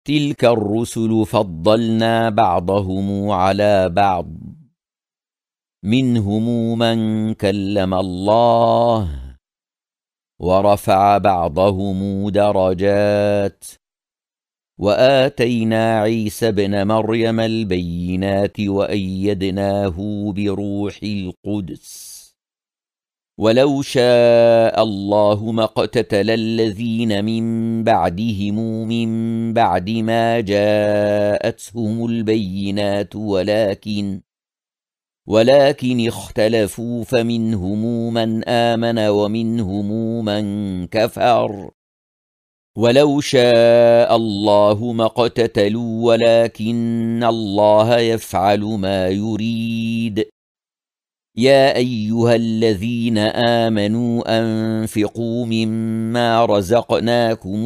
تلك الرسل فضلنا بعضهم على بعض منهم من كلم الله ورفع بعضهم درجات وآتينا عيسى ابن مريم البينات وأيدناه بروح القدس ولو شاء الله ما اقتتل الذين من بعدهم من بعد ما جاءتهم البينات ولكن اختلفوا فمنهم من آمن ومنهم من كفر ولو شاء الله ما اقتتلوا ولكن الله يفعل ما يريد يا أيها الذين آمنوا أنفقوا مما رزقناكم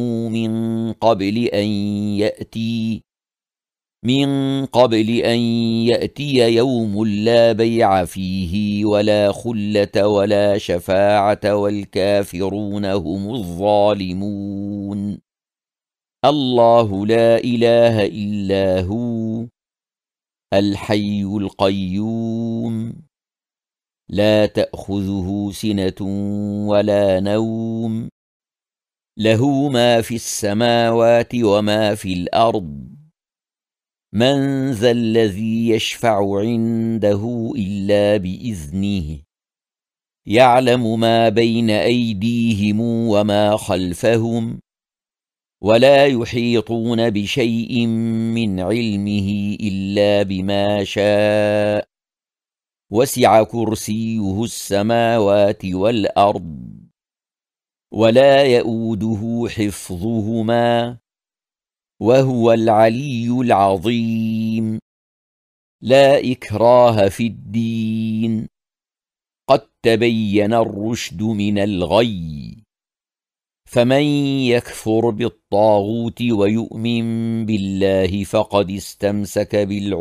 من قبل أن يأتي يوم لا بيع فيه ولا خلة ولا شفاعة والكافرون هم الظالمون الله لا إله إلا هو الحي القيوم لا تأخذه سنة ولا نوم له ما في السماوات وما في الأرض من ذا الذي يشفع عنده إلا بإذنه يعلم ما بين أيديهم وما خلفهم ولا يحيطون بشيء من علمه إلا بما شاء وسع كرسيه السماوات والأرض ولا يئوده حفظهما وهو العلي العظيم لا إكراه في الدين قد تبين الرشد من الغي فمن يكفر بالطاغوت ويؤمن بالله فقد استمسك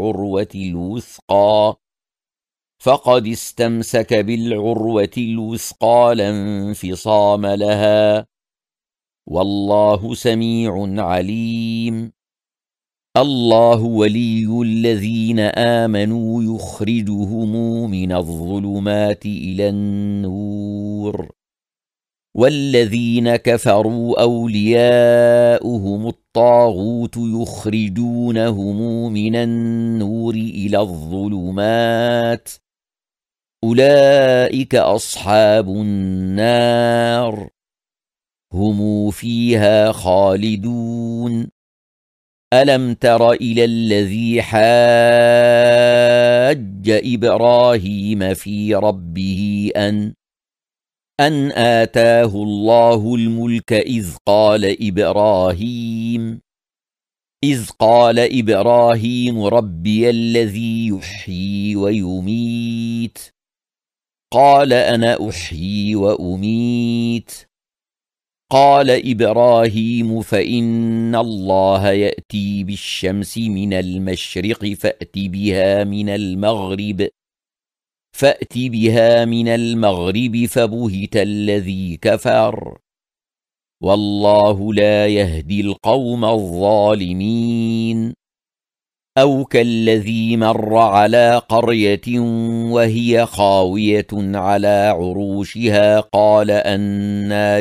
بالعروة الوثقى لا انفصام لها والله سميع عليم الله ولي الذين آمنوا يخرجهم من الظلمات إلى النور والذين كفروا أولياؤهم الطاغوت يخرجونهم من النور إلى الظلمات أولئك أصحاب النار هم فيها خالدون ألم تر إلى الذي حاج إبراهيم في ربه أن آتاه الله الملك إذ قال إبراهيم ربي الذي يحيي ويميت قال أنا أحيي وأميت قال إبراهيم فإن الله يأتي بالشمس من المشرق فأت بها من المغرب فبهت الذي كفر والله لا يهدي القوم الظالمين أو كالذي مر على قرية وهي خاوية على عروشها قال أنى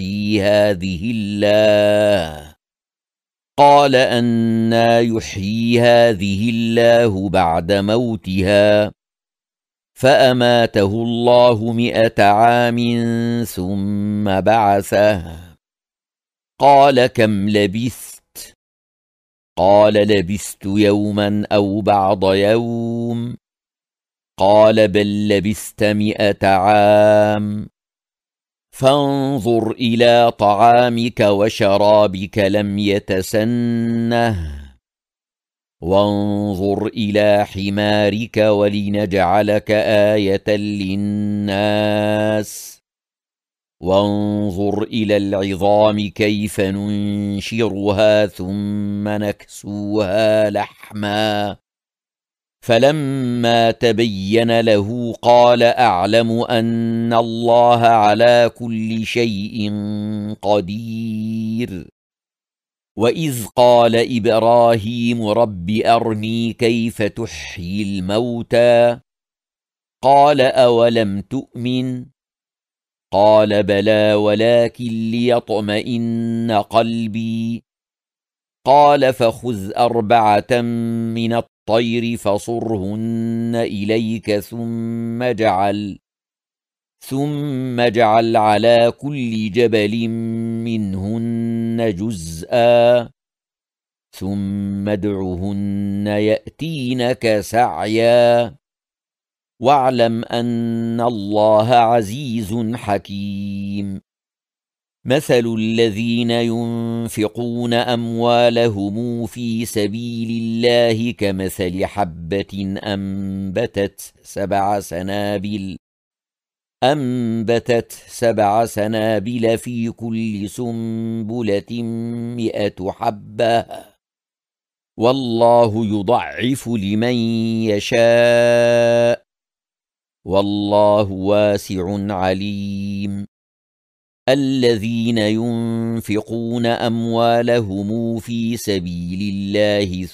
يحيي هذه الله بعد موتها فأماته الله 100 عام ثم بعثه قال كم لبثت قال لبثت يوما أو بعض يوم قال بل لبثت 100 عام فانظر إلى طعامك وشرابك لم يتسنه وانظر إلى حمارك ولنجعلك آية للناس وانظر إلى العظام كيف ننشرها ثم نكسوها لحما فلما تبين له قال أعلم أن الله على كل شيء قدير وإذ قال إبراهيم رب أرني كيف تحيي الموتى قال أولم تؤمن قال بلى ولكن ليطمئن قلبي قال فخذ أربعة من الطير فصرهن إليك ثم اجعل على كل جبل منهن جزءا ثم ادعهن يأتينك سعيا واعلم أن الله عزيز حكيم مثل الذين ينفقون أموالهم في سبيل الله كمثل حبة أنبتت سبع سنابل في كل سنبلة 100 حبة والله يضعف لمن يشاء والله واسع عليم الذين ينفقون أموالهم في سبيل الله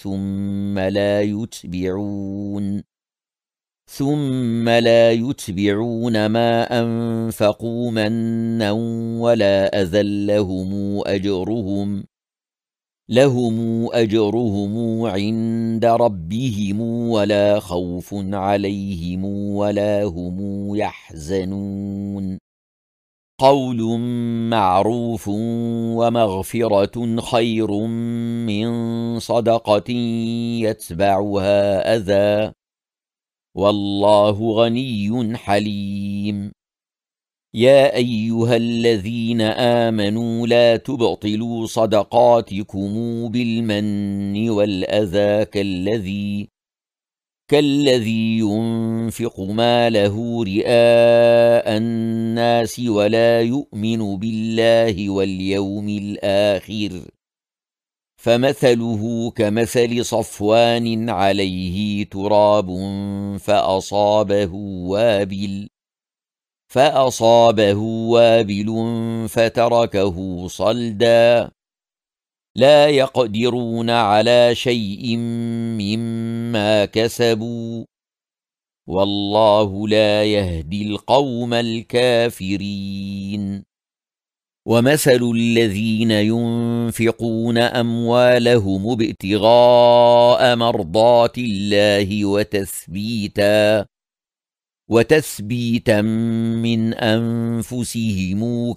ثم لا يتبعون ما أنفقوا منا ولا أذى لهم أجرهم عند ربهم ولا خوف عليهم ولا هم يحزنون قول معروف ومغفرة خير من صدقة يتبعها أذى والله غني حليم يا أيها الذين آمنوا لا تبطلوا صدقاتكم بالمن والأذى كالذي ينفق ماله رئاء الناس ولا يؤمن بالله واليوم الآخر فمثله كمثل صفوان عليه تراب فأصابه وابل فتركه صلدا لا يقدرون على شيء مما كسبوا والله لا يهدي القوم الكافرين ومثل الذين ينفقون أموالهم ابتغاء مرضات الله وتثبيتا من أنفسهم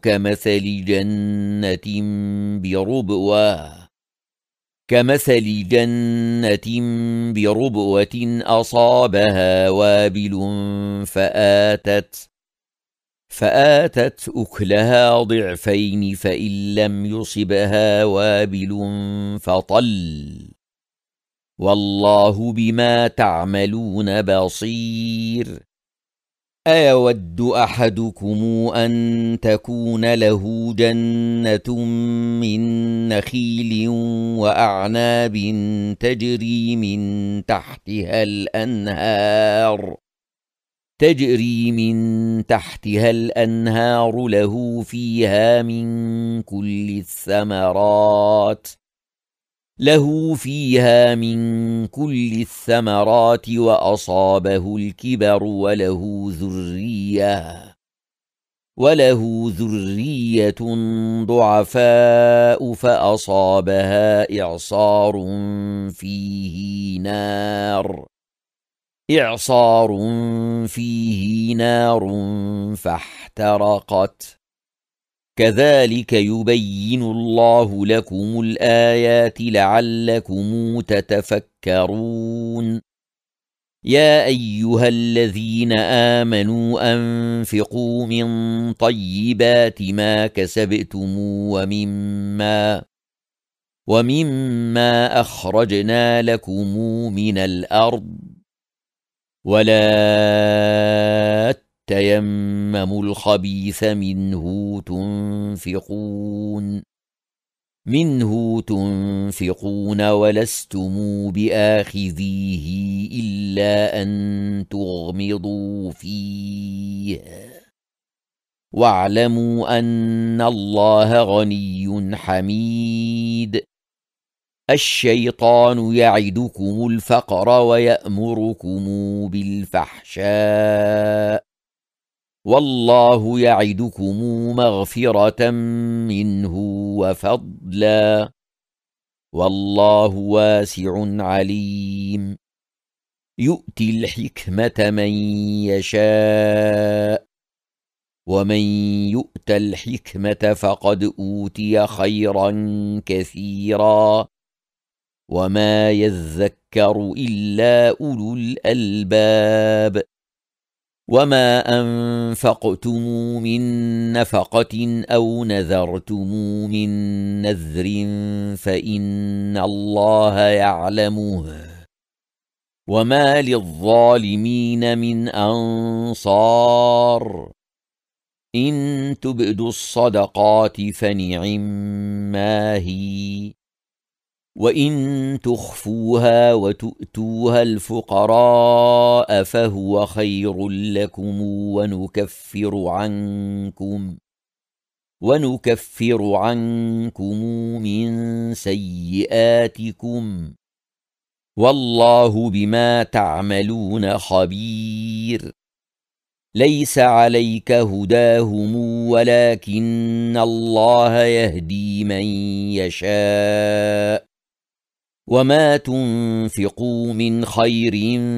كمثل جنة بربوة أصابها وابل فآتت أكلها ضعفين فإن لم يصبها وابل فطل والله بما تعملون بصير أيود أحدكم أن تكون له جنة من نخيل وأعناب تجري من تحتها الأنهار له فيها من كل الثمرات وأصابه الكبر وله ذرية ضعفاء فأصابها إعصار فيه نار فاحترقت كذلك يبين الله لكم الآيات لعلكم تتفكرون يا أيها الذين آمنوا أنفقوا من طيبات ما كسبتم ومما أخرجنا لكم من الأرض ولا تيمموا الخبيث منه تنفقون ولستم بآخذيه إلا أن تغمضوا فيه واعلموا أن الله غني حميد الشيطان يعدكم الفقر ويأمركم بالفحشاء والله يعدكم مغفرة منه وفضلا والله واسع عليم يؤتي الحكمة من يشاء ومن يؤت الحكمة فقد أوتي خيرا كثيرا وما يذكر إلا أولو الألباب وما أنفقتم من نفقة أو نذرتم من نذر فإن الله يعلمه وما للظالمين من أنصار إن تبدوا الصدقات فنعما هي وإن تخفوها وتؤتوها الفقراء فهو خير لكم ونكفر عنكم من سيئاتكم والله بما تعملون خبير ليس عليك هداهم ولكن الله يهدي من يشاء وما تنفقوا من خير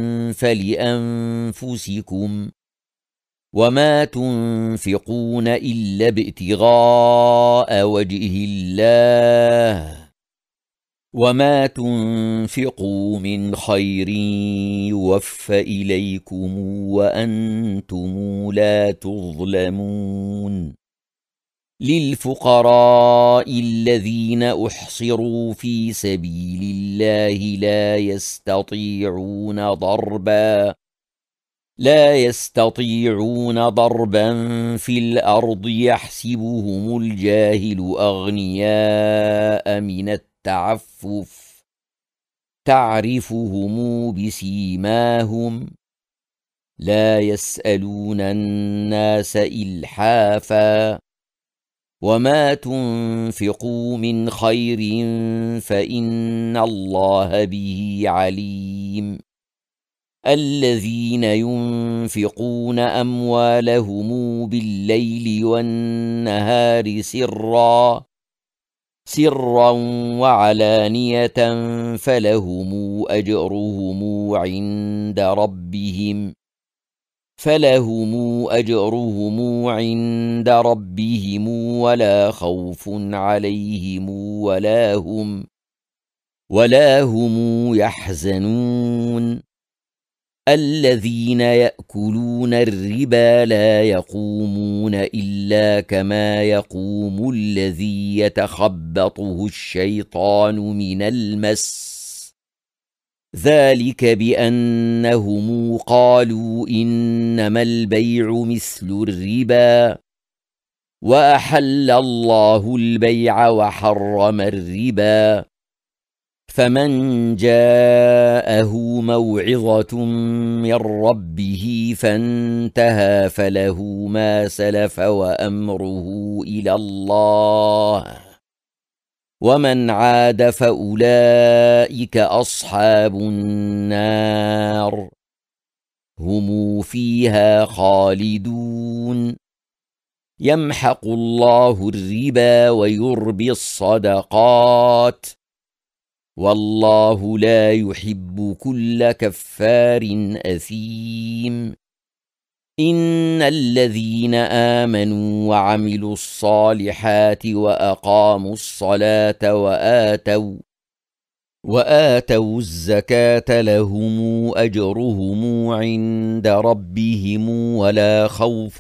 فلأنفسكم وما تنفقون إلا ابتغاء وجه الله وما تنفقوا من خير يوفى إليكم وأنتم لا تظلمون للفقراء الذين أحصروا في سبيل الله لا يستطيعون ضربا في الأرض يحسبهم الجاهل أغنياء من التعفف تعرفهم بسيماهم لا يسألون الناس إلحافا وما تنفقوا من خير فإن الله به عليم الذين ينفقون أموالهم بالليل والنهار سرا وعلانية فلهم أجرهم عند ربهم ولا خوف عليهم ولا هم يحزنون الذين يأكلون الربا لا يقومون إلا كما يقوم الذي يتخبطه الشيطان من المس ذلك بأنهم قالوا إنما البيع مثل الربا وأحل الله البيع وحرم الربا فمن جاءه موعظة من ربه فانتهى فله ما سلف وأمره إلى الله ومن عاد فأولئك أصحاب النار هم فيها خالدون يمحق الله الربا ويربي الصدقات والله لا يحب كل كفار أثيم إن الذين آمنوا وعملوا الصالحات وأقاموا الصلاة وآتوا الزكاة لهم أجرهم عند ربهم ولا خوف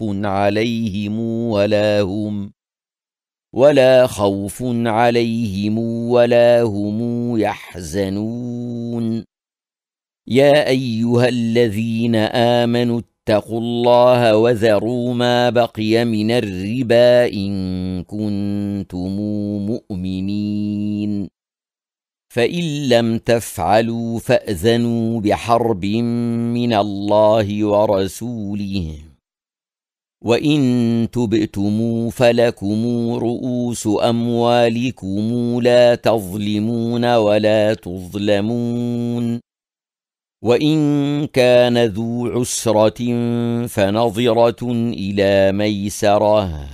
عليهم ولا هم يحزنون يا أيها الذين آمنوا اتقوا الله وذروا ما بقي من الربا إن كنتم مؤمنين فإن لم تفعلوا فأذنوا بحرب من الله ورسوله وإن تبتم فلكم رؤوس أموالكم لا تظلمون ولا تظلمون. وإن كان ذو عسرة فنظرة إلى ميسرة،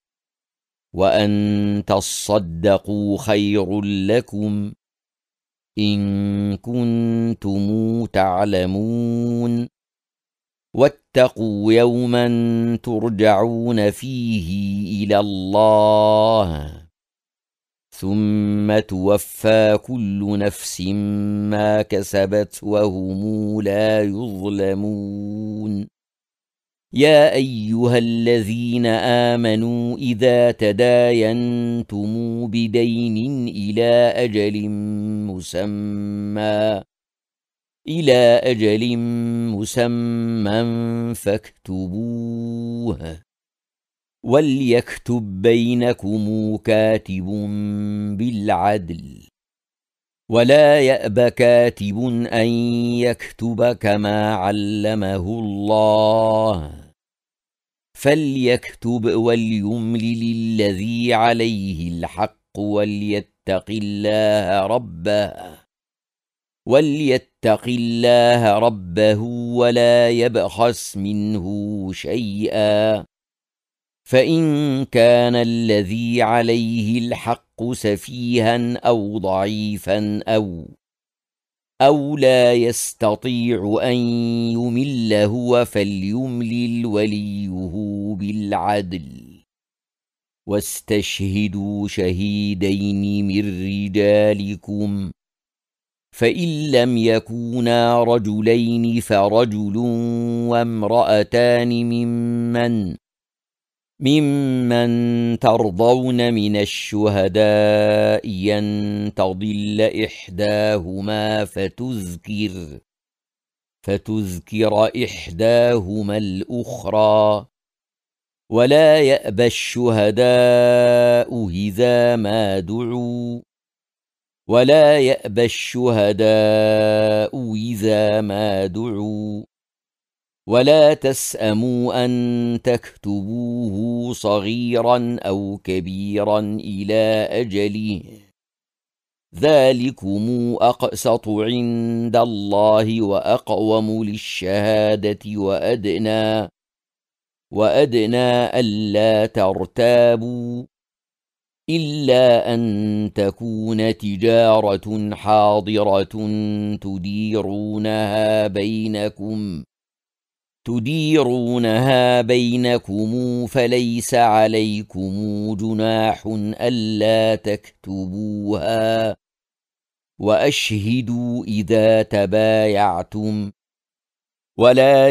وأن تصدقوا خير لكم إن كنتم تعلمون. واتقوا يوما ترجعون فيه إلى الله ثم توفى كل نفس ما كسبت وهم لا يظلمون. يا أيها الذين آمنوا إذا تداينتم بدين إلى أجل مسمى فاكتبوه، وليكتب بينكم كاتب بالعدل، ولا يأب كاتب أن يكتب كما علمه الله، فليكتب وليملل الذي عليه الحق وليتق الله ربه ولا يبخس منه شيئا، فإن كان الذي عليه الحق سفيها أو ضعيفا أو لا يستطيع أن يمل هو فليملل وليه بالعدل، واستشهدوا شهيدين من رجالكم، فإن لم يكونا رجلين فرجل وامرأتان ممن ترضون من الشهداء أن تضل إحداهما فتذكر إحداهما الأخرى، ولا يأبى الشهداء إذا ما دعوا ولا تسأموا أن تكتبوه صغيرا أو كبيرا إلى أجله، ذلكم أقسط عند الله وأقوم للشهادة وأدنى ألا ترتابوا، إلا أن تكون تجارة حاضرة تديرونها بينكم فليس عليكم جناح ألا تكتبوها، وأشهدوا إذا تبايعتم، ولا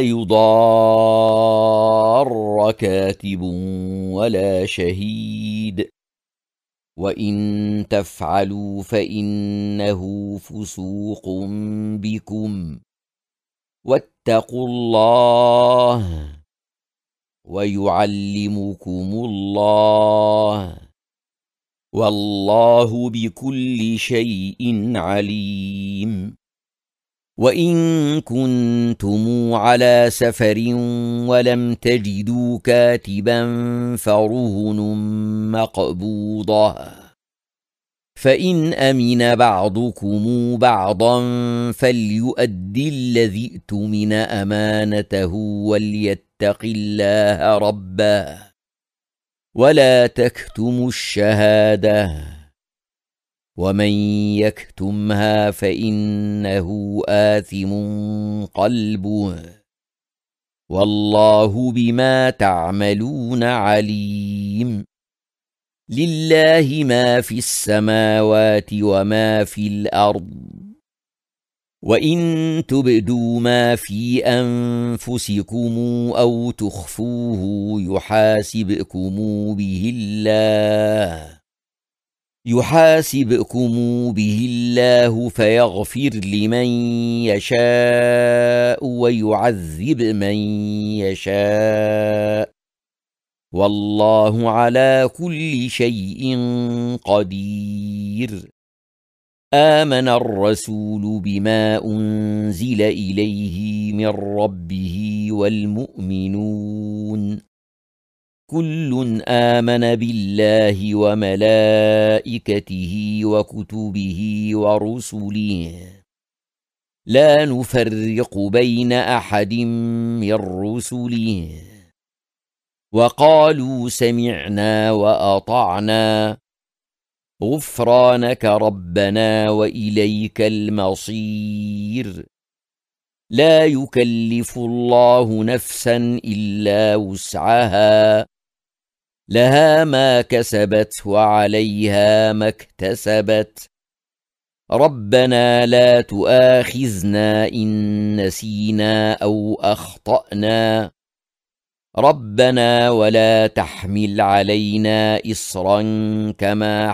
يضار كاتب ولا شهيد، وإن تفعلوا فإنه فسوق بكم، واتقوا الله ويعلمكم الله، والله بكل شيء عليم. وإن كنتم على سفر ولم تجدوا كاتبا فرهن مقبوضة، فإن أمن بعضكم بعضا فليؤدي الذي اؤتمن أمانته وليتق الله ربه، ولا تكتموا الشهادة، ومن يكتمها فإنه آثم قلبه، والله بما تعملون عليم. لله ما في السماوات وما في الأرض، وإن تبدوا ما في أنفسكم أو تخفوه يحاسبكم به الله فيغفر لمن يشاء ويعذب من يشاء، والله على كل شيء قدير. آمن الرسول بما أنزل إليه من ربه والمؤمنون كل آمن بالله وملائكته وكتبه ورسله لا نفرق بين أحد من رسله وقالوا سمعنا وأطعنا غفرانك ربنا وإليك المصير لا يكلف الله نفسا إلا وسعها لها ما كسبت وعليها ما اكتسبت ربنا لا تؤاخذنا إن نسينا أو أخطأنا ربنا ولا تحمل علينا إصرا كما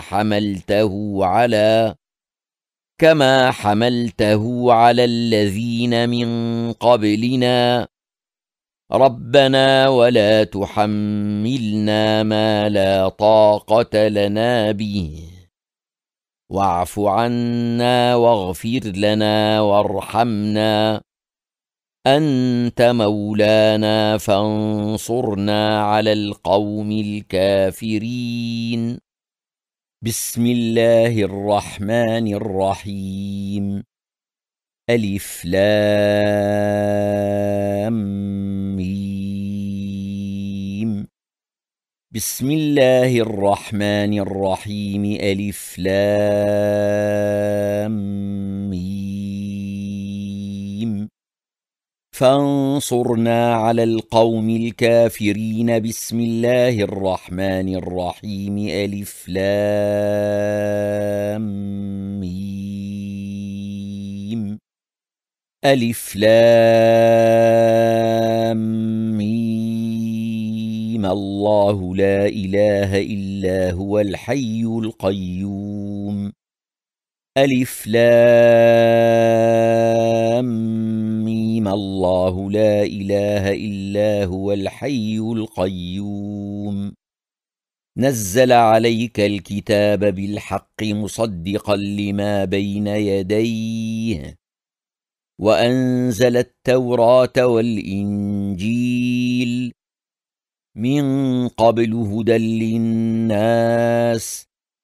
حملته على الذين من قبلنا ربنا ولا تحملنا ما لا طاقة لنا به واعف عنا واغفر لنا وارحمنا أنت مولانا فانصرنا على القوم الكافرين بسم الله الرحمن الرحيم ألف لام ميم بسم الله الرحمن الرحيم ألف لام ميم فانصرنا على القوم الكافرين بسم الله الرحمن الرحيم ألف لام ميم ألف لام ميم الله لا إله إلا هو الحي القيوم ألف لام ميم الله لا إله إلا هو الحي القيوم نزل عليك الكتاب بالحق مصدقا لما بين يديه وأنزل التوراة والإنجيل من قبل هدى للناس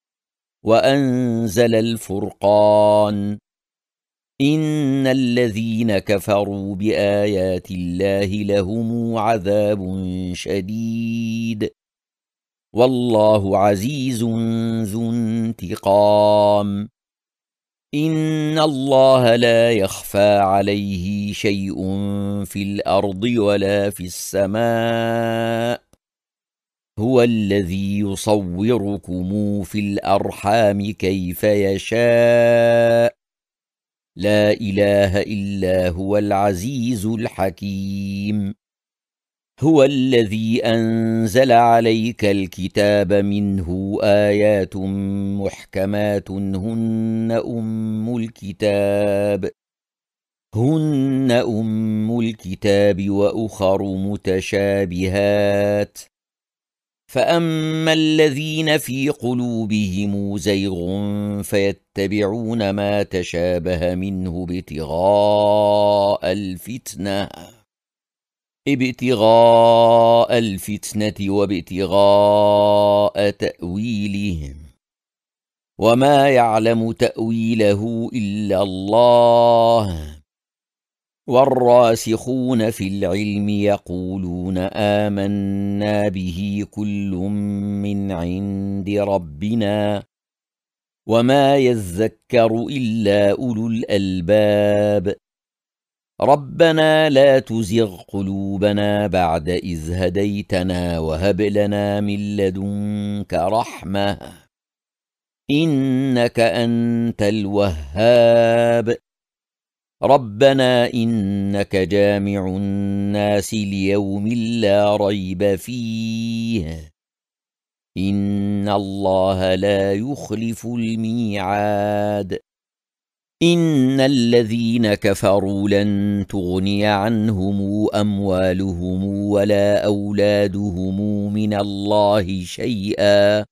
وأنزل الفرقان إن الذين كفروا بآيات الله لهم عذاب شديد والله عزيز ذو انتقام إن الله لا يخفى عليه شيء في الأرض ولا في السماء هو الذي يصوركم في الأرحام كيف يشاء لا إله إلا هو العزيز الحكيم هو الذي أنزل عليك الكتاب منه آيات محكمات هن أم الكتاب وأخر متشابهات فأما الذين في قلوبهم زيغ فيتبعون ما تشابه منه ابتغاء الفتنة وابتغاء تأويله وما يعلم تأويله إلا الله والراسخون في العلم يقولون آمنا به كل من عند ربنا وما يذكر إلا أولو الألباب ربنا لا تزغ قلوبنا بعد إذ هديتنا وهب لنا من لدنك رحمة إنك أنت الوهاب ربنا إنك جامع الناس ليوم لا ريب فيه إن الله لا يخلف الميعاد إن الذين كفروا لن تغني عنهم أموالهم ولا أولادهم من الله شيئا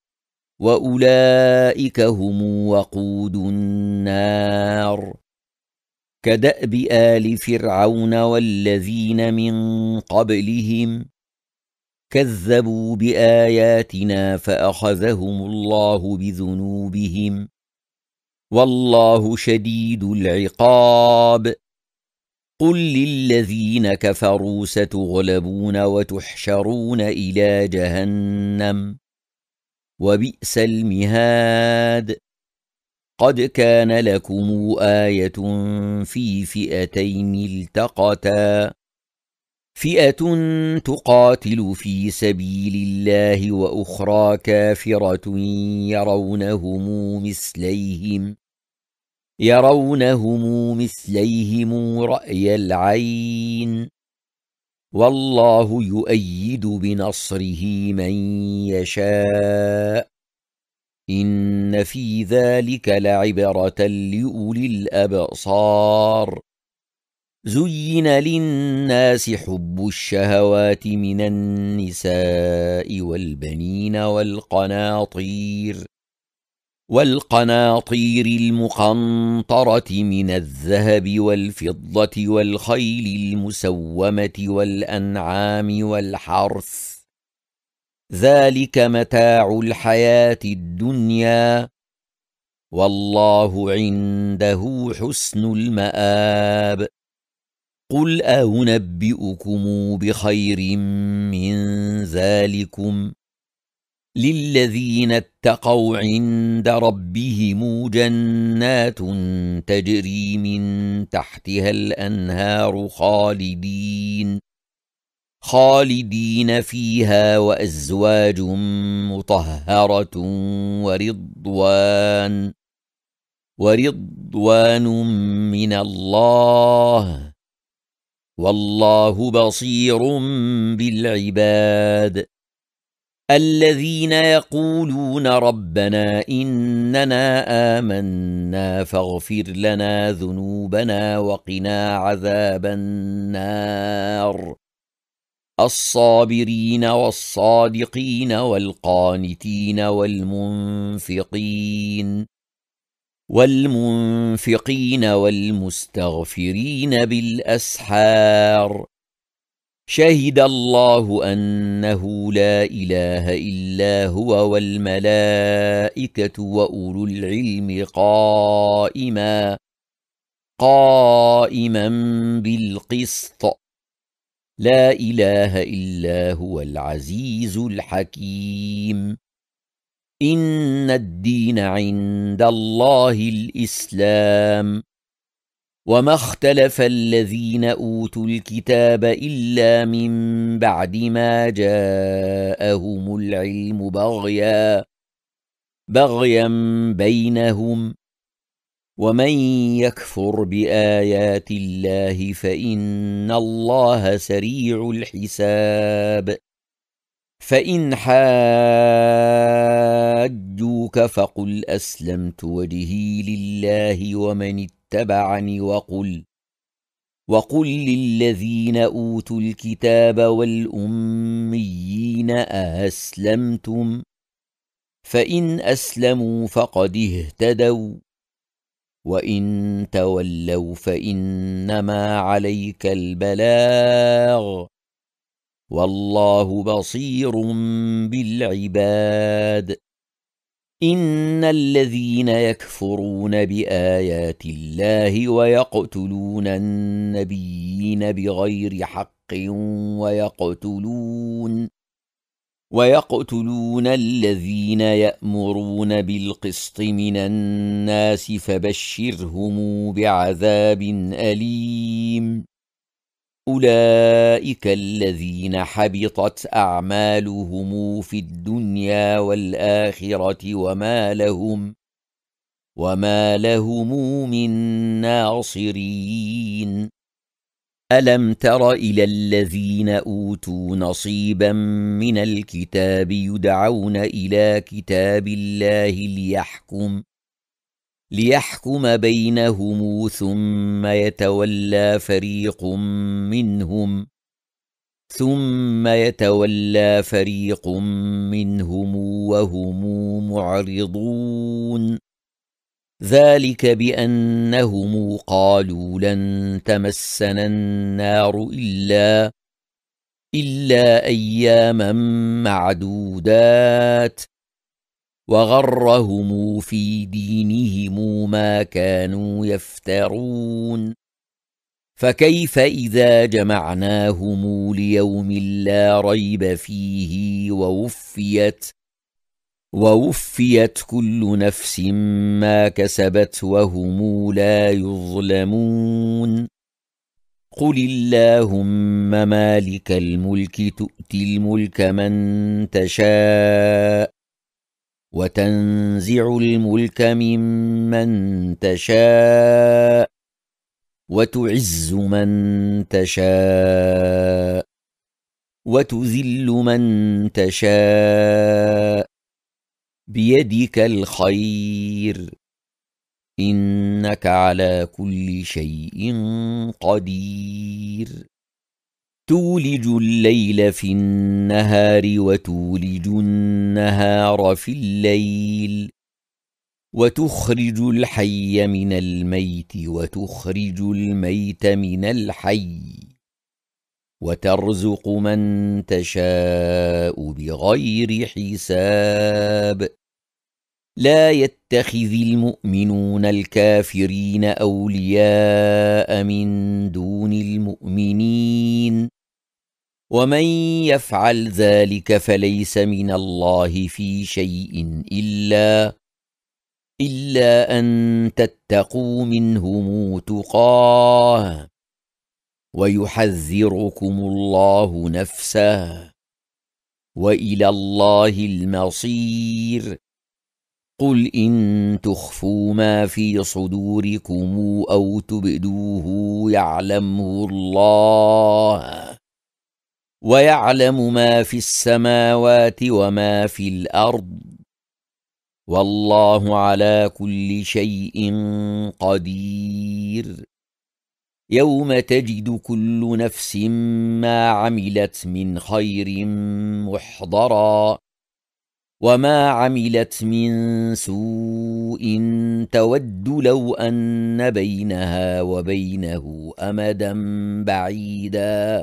وأولئك هم وقود النار كدأب آل فرعون والذين من قبلهم كذبوا بآياتنا فأخذهم الله بذنوبهم والله شديد العقاب قل للذين كفروا ستغلبون وتحشرون إلى جهنم وبئس المهاد قد كان لكم آية في فئتين التقتا فئة تقاتل في سبيل الله وأخرى كافرة يرونهم مثليهم رأي العين والله يؤيد بنصره من يشاء إن في ذلك لعبرة لأولي الأبصار زين للناس حب الشهوات من النساء والبنين والقناطير المقنطرة من الذهب والفضة والخيل المسومة والأنعام والحرث ذلك متاع الحياة الدنيا والله عنده حسن المآب قل أنبئكم بخير من ذلكم للذين اتقوا عند ربهم جنات تجري من تحتها الأنهار خالدين فيها وأزواج مطهرة ورضوان من الله والله بصير بالعباد الذين يقولون ربنا إننا آمنا فاغفر لنا ذنوبنا وقنا عذاب النار الصابرين والصادقين والقانتين والمنفقين والمستغفرين بالأسحار شهد الله أنه لا إله إلا هو والملائكة وأولو العلم قائما بالقسط لا إله إلا هو العزيز الحكيم إن الدين عند الله الإسلام وما اختلف الذين أوتوا الكتاب إلا من بعد ما جاءهم العلم بغيا بينهم ومن يكفر بآيات الله فإن الله سريع الحساب فإن حاجوك فقل أسلمت وجهي لله ومن اتبعني وقل للذين أوتوا الكتاب والأميين أأسلمتم فإن أسلموا فقد اهتدوا وإن تولوا فإنما عليك البلاغ والله بصير بالعباد إن الذين يكفرون بآيات الله ويقتلون النبيين بغير حق ويقتلون الذين يأمرون بالقسط من الناس فبشرهم بعذاب أليم أولئك الذين حبطت أعمالهم في الدنيا والآخرة وما لهم من ناصرين ألم تر إلى الذين أوتوا نصيبا من الكتاب يدعون إلى كتاب الله ليحكم بينهم ثم يتولى فريق منهم وهم معرضون ذلك بأنهم قالوا لن تمسنا النار إلا أياما معدودات، وغرهم في دينهم ما كانوا يفترون. فكيف إذا جمعناهم ليوم لا ريب فيه ووفيت كل نفس ما كسبت وهم لا يظلمون. قل اللهم مالك الملك تؤتي الملك من تشاء وتنزع الملك ممن تشاء وتعز من تشاء وتذل من تشاء بيدك الخير، إنك على كل شيء قدير. تولج الليل في النهار وتولج النهار في الليل، وتخرج الحي من الميت وتخرج الميت من الحي، وترزق من تشاء بغير حساب. لا يتخذ المؤمنون الكافرين أولياء من دون المؤمنين، ومن يفعل ذلك فليس من الله في شيء إلا أن تتقوا منهم تقاه، ويحذركم الله نفسه، وإلى الله المصير. قل إن تخفوا ما في صدوركم أو تبدوه يعلمه الله، ويعلم ما في السماوات وما في الأرض، والله على كل شيء قدير. يوم تجد كل نفس ما عملت من خير محضرا، وما عملت من سوء تود لو أن بينها وبينه أمدا بعيدا،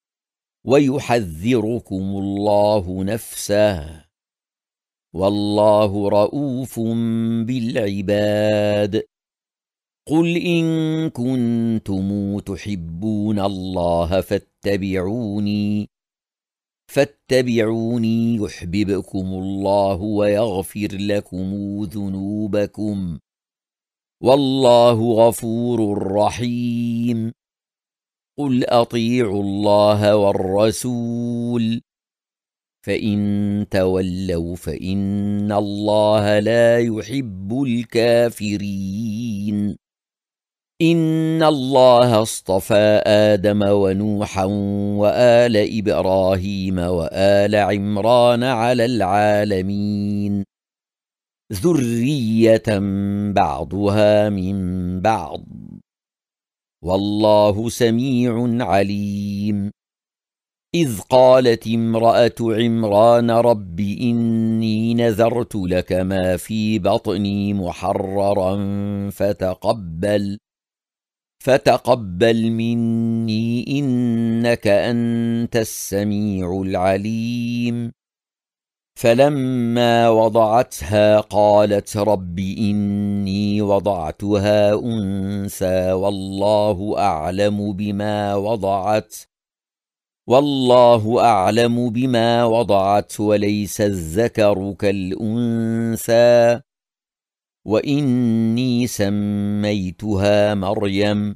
ويحذركم الله نفسه، والله رؤوف بالعباد. قل إن كنتم تحبون الله فاتبعوني يحببكم الله ويغفر لكم ذنوبكم، والله غفور رحيم. قل أطيعوا الله والرسول، فإن تولوا فإن الله لا يحب الكافرين. إن الله اصطفى آدم ونوحا وآل إبراهيم وآل عمران على العالمين، ذرية بعضها من بعض، والله سميع عليم. إذ قالت امرأة عمران رب إني نذرت لك ما في بطني محررا فتقبل مني إنك أنت السميع العليم. فلما وضعتها قالت رب إني وضعتها أنثى والله أعلم بما وضعت وليس الذكر كالأنثى، وإني سميتها مريم،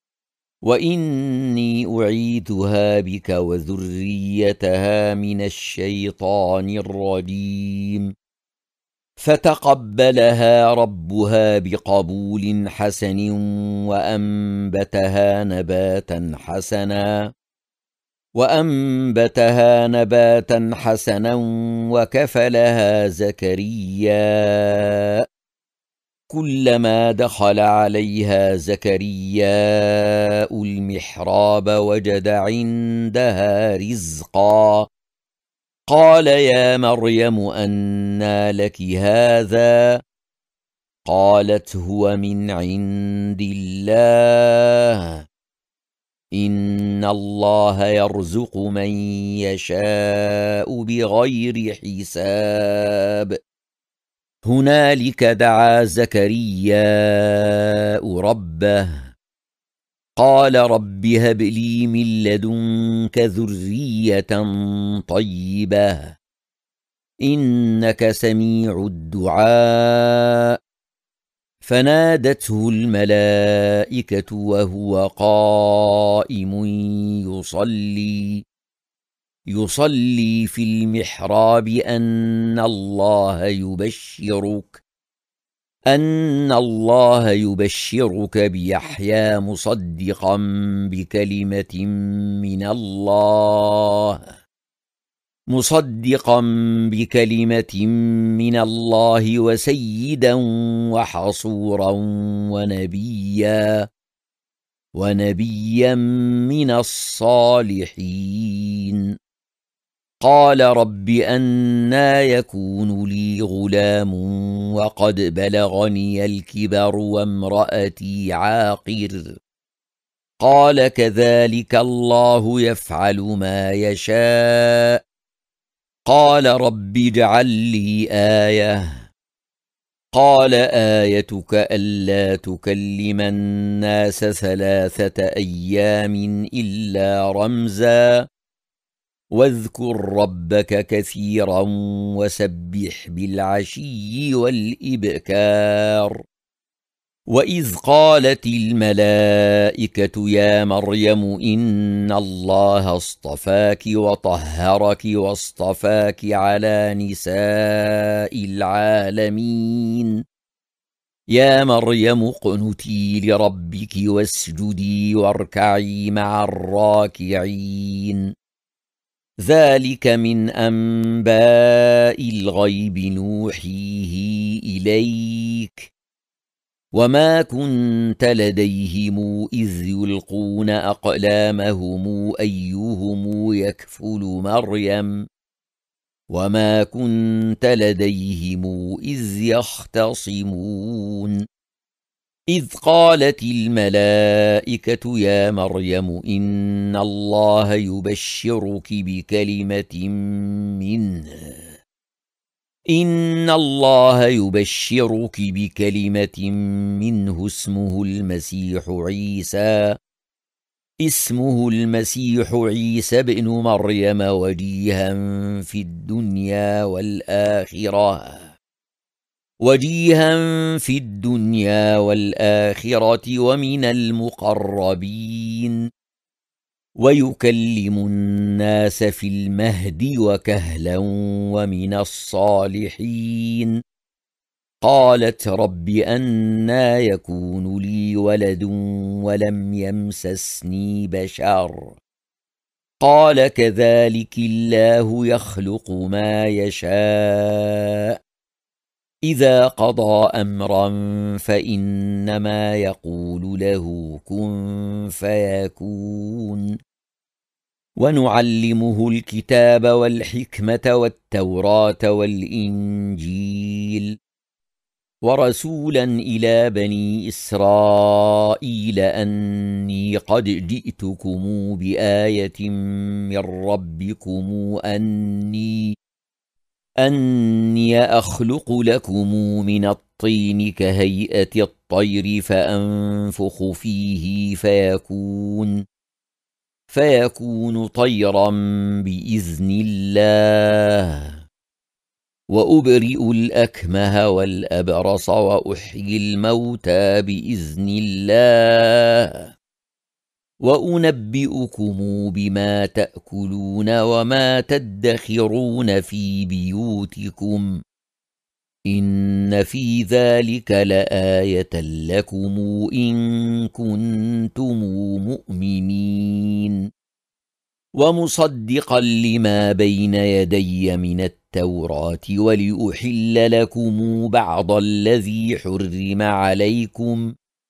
وإني أعيذها بك وذريتها من الشيطان الرجيم. فتقبلها ربها بقبول حسن وأنبتها نباتا حسنا وكفلها زكريا. كلما دخل عليها زكرياء المحراب وجد عندها رزقا، قال يا مريم أنى لك هذا؟ قالت هو من عند الله، إن الله يرزق من يشاء بغير حساب. هنالك دعا زكرياء ربه قال رب هب لي من لدنك ذرية طيبة إنك سميع الدعاء. فنادته الملائكة وهو قائم يصلي في المحراب أن الله يبشرك بيحيى مصدقا بكلمة من الله وسيدا وحصورا ونبيا من الصالحين. قال رب أنى يكون لي غلام وقد بلغني الكبر وامرأتي عاقر. قال كذلك الله يفعل ما يشاء. قال رب اجعل لي آية. قال آيتك ألا تكلم الناس 3 أيام إلا رمزا واذكر ربك كثيرا وسبح بالعشي والإبكار. وإذ قالت الملائكة يا مريم إن الله اصطفاك وطهرك واصطفاك على نساء العالمين. يا مريم اقنتي لربك واسجدي واركعي مع الراكعين. ذلك من أنباء الغيب نوحيه إليك وما كنت لديهم إذ يلقون أقلامهم أيهم يكفل مريم وما كنت لديهم إذ يختصمون. إذ قالت الملائكة يا مريم إن الله يبشرك بكلمة منه اسمه المسيح عيسى بن مريم وجيها في الدنيا والآخرة ومن المقربين ويكلم الناس في المهد وكهلا ومن الصالحين. قالت رب أنى يكون لي ولد ولم يمسسني بشر. قال كذلك الله يخلق ما يشاء إذا قضى أمرا فإنما يقول له كن فيكون. ونعلمه الكتاب والحكمة والتوراة والإنجيل ورسولا إلى بني إسرائيل أني قد جئتكم بآية من ربكم أني أخلق لكم من الطين كهيئة الطير فأنفخ فيه فيكون طيرا بإذن الله وأبرئ الأكمه والأبرص وأحيي الموتى بإذن الله وأنبئكم بما تأكلون وما تدخرون في بيوتكم إن في ذلك لآية لكم إن كنتم مؤمنين. ومصدقا لما بين يدي من التوراة ولأحل لكم بعض الذي حرم عليكم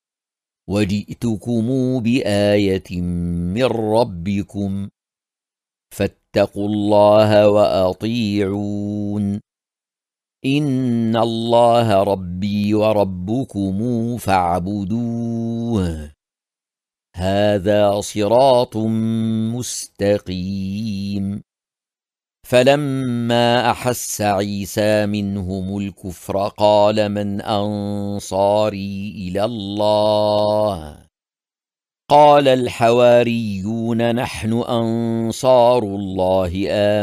وجئتكم بآية من ربكم فاتقوا الله وأطيعون. إن الله ربي وربكم فاعبدوه هذا صراط مستقيم. فلما أحس عيسى منهم الكفر قال من أنصاري إلى الله؟ قال الحواريون نحن أنصار الله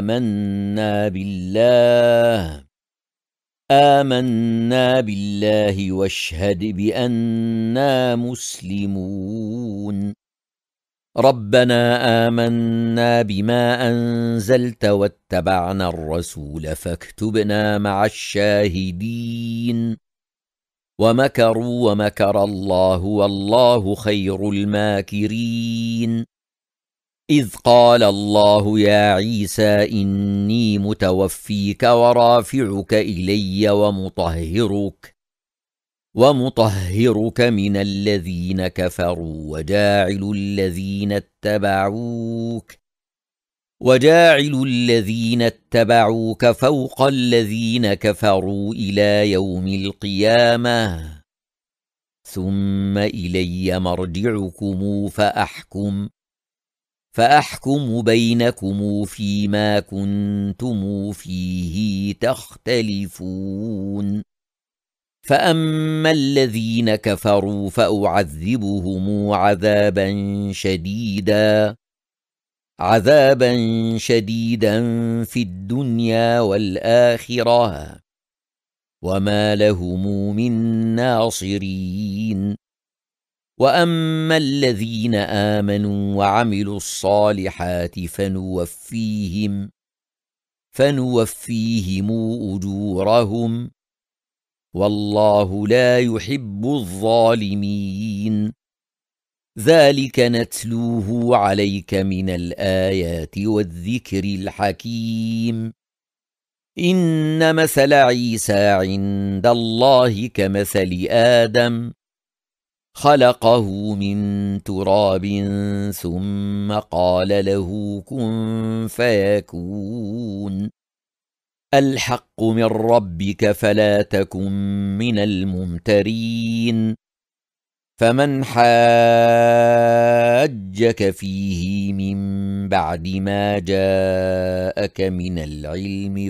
آمنا بالله واشهد بأننا مسلمون. ربنا آمنا بما أنزلت واتبعنا الرسول فاكتبنا مع الشاهدين. ومكروا ومكر الله والله خير الماكرين. إذ قال الله يا عيسى إني متوفيك ورافعك إلي ومطهرك من الذين كفروا وجاعل الذين اتبعوك فوق الذين كفروا إلى يوم القيامة. ثم إلي مرجعكم فأحكم بينكم فيما كنتم فيه تختلفون. فأما الذين كفروا فأعذبهم عذابا شديدا في الدنيا والآخرة وما لهم من ناصرين. وأما الذين آمنوا وعملوا الصالحات فنوفيهم أجورهم والله لا يحب الظالمين. ذلك نتلوه عليك من الآيات والذكر الحكيم. إن مثل عيسى عند الله كمثل آدم خلقه من تراب ثم قال له كن فيكون. الحق من ربك فلا تكن من الممترين. فمن حاجك فيه من بعد ما جاءك من العلم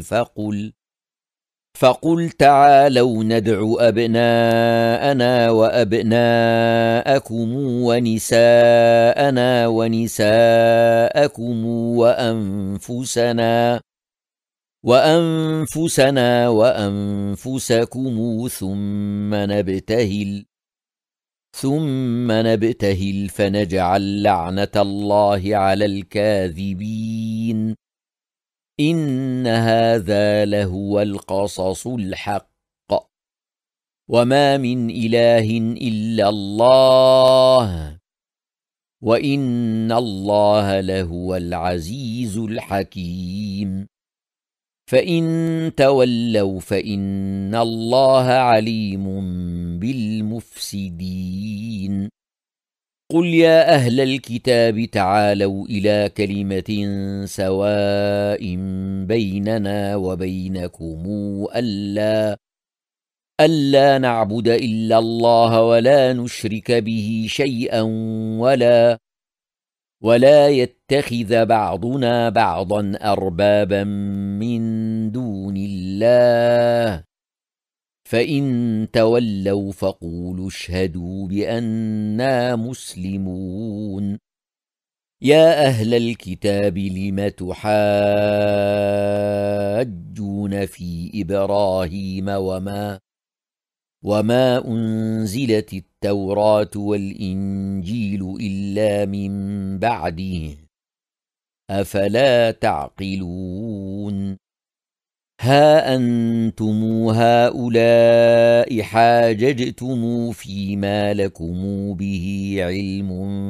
فقل تعالوا ندع أبناءنا وأبناءكم ونساءنا ونساءكم وأنفسنا وأنفسكم ثم نبتهل فنجعل لعنة الله على الكاذبين. إن هذا لهو القصص الحق وما من إله إلا الله وإن الله لهو العزيز الحكيم. فإن تولوا فإن الله عليم بالمفسدين. قل يا أهل الكتاب تعالوا إلى كلمة سواء بيننا وبينكم ألا نعبد إلا الله ولا نشرك به شيئا ولا يتخذ بعضنا بعضا أربابا من دون الله. فإن تولوا فقولوا اشهدوا بأننا مسلمون. يا أهل الكتاب لم تحاجون في إبراهيم وما أنزلت التوراة والإنجيل إلا من بعده أفلا تعقلون. ها أنتم هؤلاء حاججتم فيما لكم به علم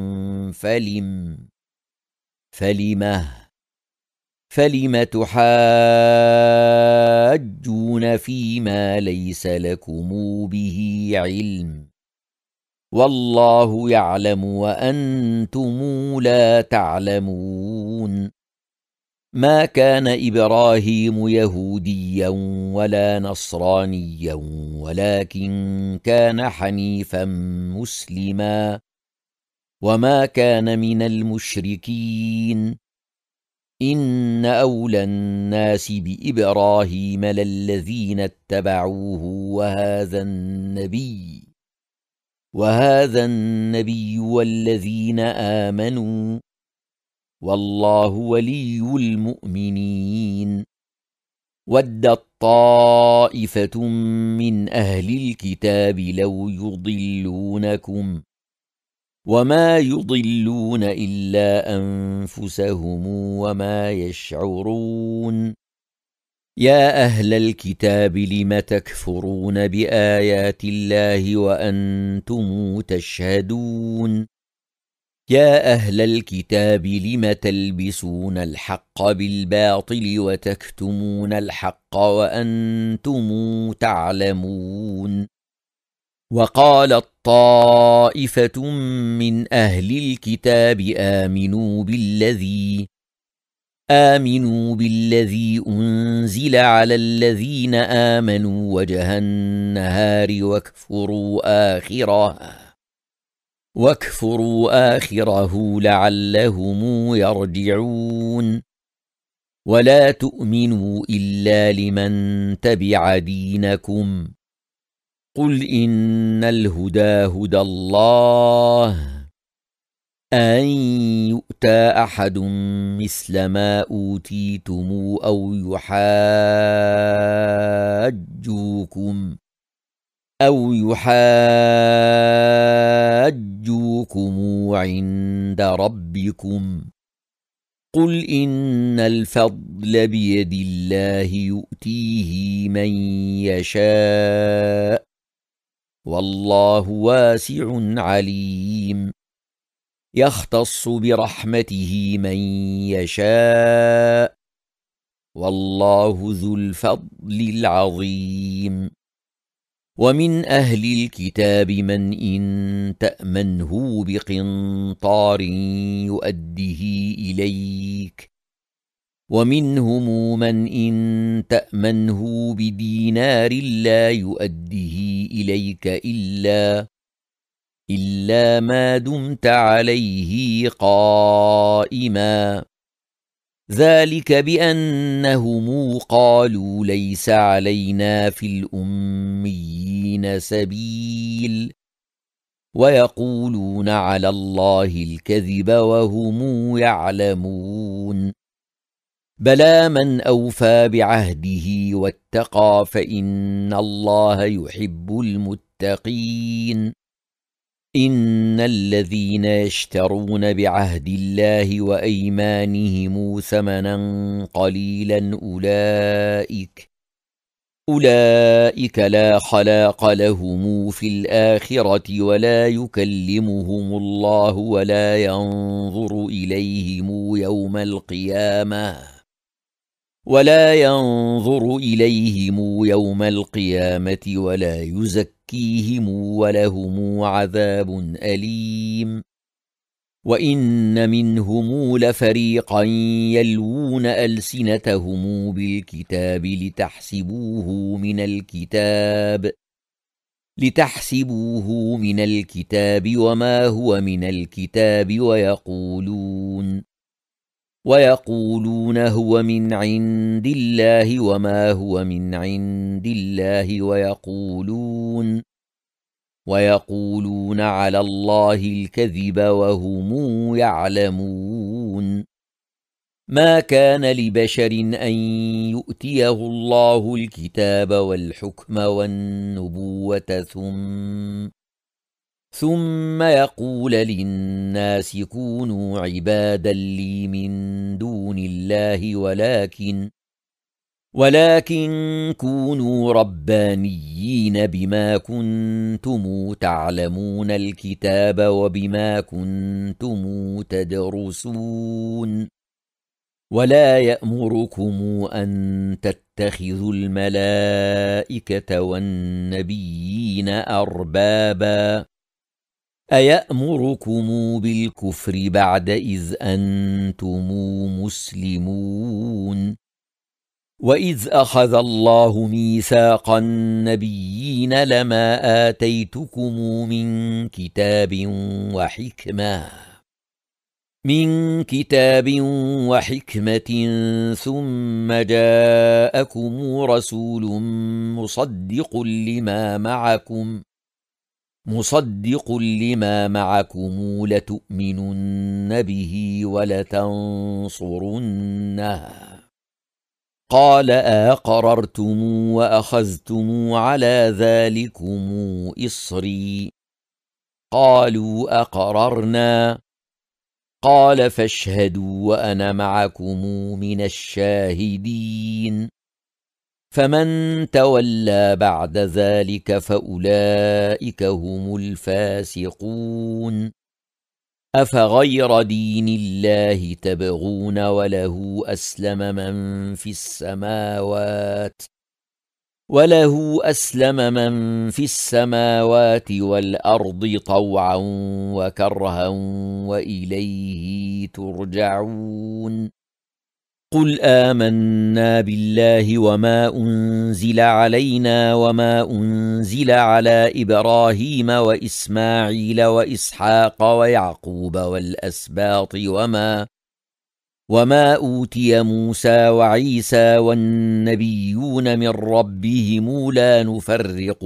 فلم تحاجون فيما ليس لكم به علم والله يعلم وأنتم لا تعلمون. ما كان إبراهيم يهوديا ولا نصرانيا ولكن كان حنيفا مسلما وما كان من المشركين إن أولى الناس بإبراهيم للذين اتبعوه وهذا النبي والذين آمنوا والله ولي المؤمنين ودت طائفة من أهل الكتاب لو يضلونكم وما يضلون إلا أنفسهم وما يشعرون يا أهل الكتاب لم تكفرون بآيات الله وأنتم تشهدون يا أهل الكتاب لم تلبسون الحق بالباطل وتكتمون الحق وأنتم تعلمون وقالت طائفة من أهل الكتاب آمنوا بالذي أنزل على الذين آمنوا وجه النهار واكفروا آخره لعلهم يرجعون ولا تؤمنوا إلا لمن تبع دينكم قل إن الهدى هدى الله أن يؤتى أحد مثل ما أوتيتم أو يحاجوكم عند ربكم قل إن الفضل بيد الله يؤتيه من يشاء والله واسع عليم يختص برحمته من يشاء والله ذو الفضل العظيم ومن أهل الكتاب من إن تأمنه بقنطار يؤده إليك ومنهم من إن تأمنه بدينار لا يؤده إليك إلا ما دمت عليه قائما ذلك بأنهم قالوا ليس علينا في الأميين سبيل ويقولون على الله الكذب وهم يعلمون بلى من أوفى بعهده واتقى فإن الله يحب المتقين إن الذين يشترون بعهد الله وأيمانهم ثمنا قليلا أولئك لا خلاق لهم في الآخرة ولا يكلمهم الله ولا ينظر إليهم يوم القيامة ولا يزكيهم ولهم عذاب أليم وإن منهم لفريقا يلوون ألسنتهم بالكتاب لتحسبوه من الكتاب وما هو من الكتاب ويقولون هو من عند الله وما هو من عند الله ويقولون على الله الكذب وهم يعلمون ما كان لبشر أن يؤتيه الله الكتاب والحكم والنبوة ثم يقول للناس كونوا عبادا لي من دون الله ولكن كونوا ربانيين بما كنتم تعلمون الكتاب وبما كنتم تدرسون ولا يأمركم أن تتخذوا الملائكة والنبيين أربابا أيأمركم بالكفر بعد إذ أنتم مسلمون وإذ أخذ الله ميثاق النبيين لما آتيتكم من كتاب وحكمة ثم جاءكم رسول مصدق لما معكم لتؤمنن به ولتنصرنه قال أقررتم وأخذتم على ذلكم إصري قالوا أقررنا قال فاشهدوا وأنا معكم من الشاهدين فمن تولى بعد ذلك فأولئك هم الفاسقون أفغير دين الله تبغون وله أسلم من في السماوات والأرض طوعا وكرها وإليه ترجعون قل آمنا بالله وما أنزل علينا وما أنزل على إبراهيم وإسماعيل وإسحاق ويعقوب والأسباط وما أوتي موسى وعيسى والنبيون من ربهم لا نفرق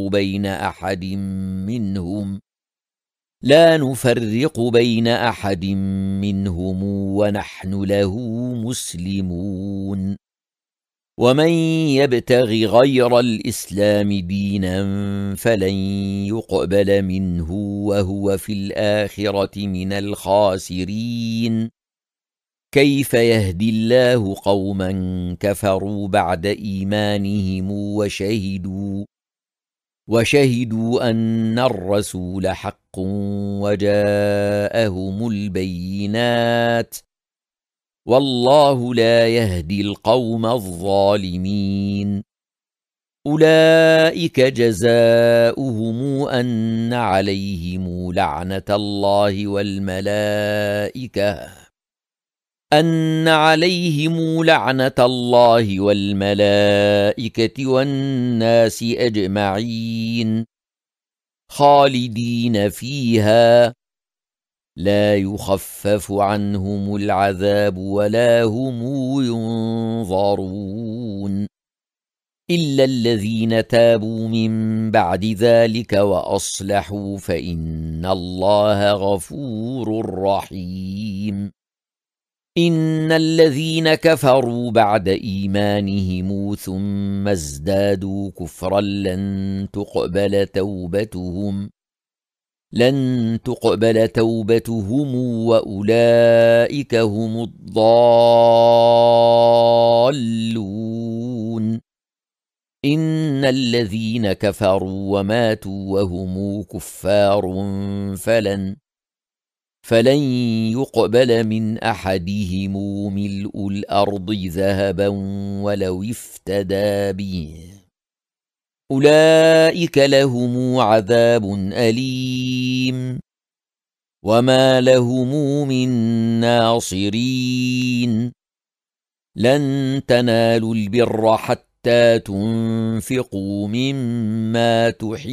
بين أحد منهم ونحن له مسلمون ومن يبتغ غير الإسلام دينا فلن يقبل منه وهو في الآخرة من الخاسرين كيف يهدي الله قوما كفروا بعد إيمانهم وشهدوا أن الرسول حق وجاءهم البينات والله لا يهدي القوم الظالمين أولئك جزاؤهم أن عليهم لعنة الله والملائكة والناس أجمعين خالدين فيها لا يخفف عنهم العذاب ولا هم ينظرون إلا الذين تابوا من بعد ذلك وأصلحوا فإن الله غفور رحيم إن الذين كفروا بعد إيمانهم ثم ازدادوا كفرا لن تقبل توبتهم وأولئك هم الضالون إن الذين كفروا وماتوا وهم كفار فلن يقبل من أحدهم ملء الأرض ذهبا ولو افتدى به أولئك لهم عذاب أليم وما لهم من ناصرين لن تنالوا البر حتى تنفقوا مما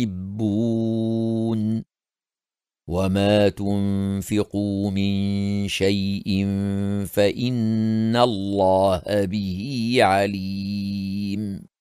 تحبون وما تنفقوا من شيء فإن الله به عليم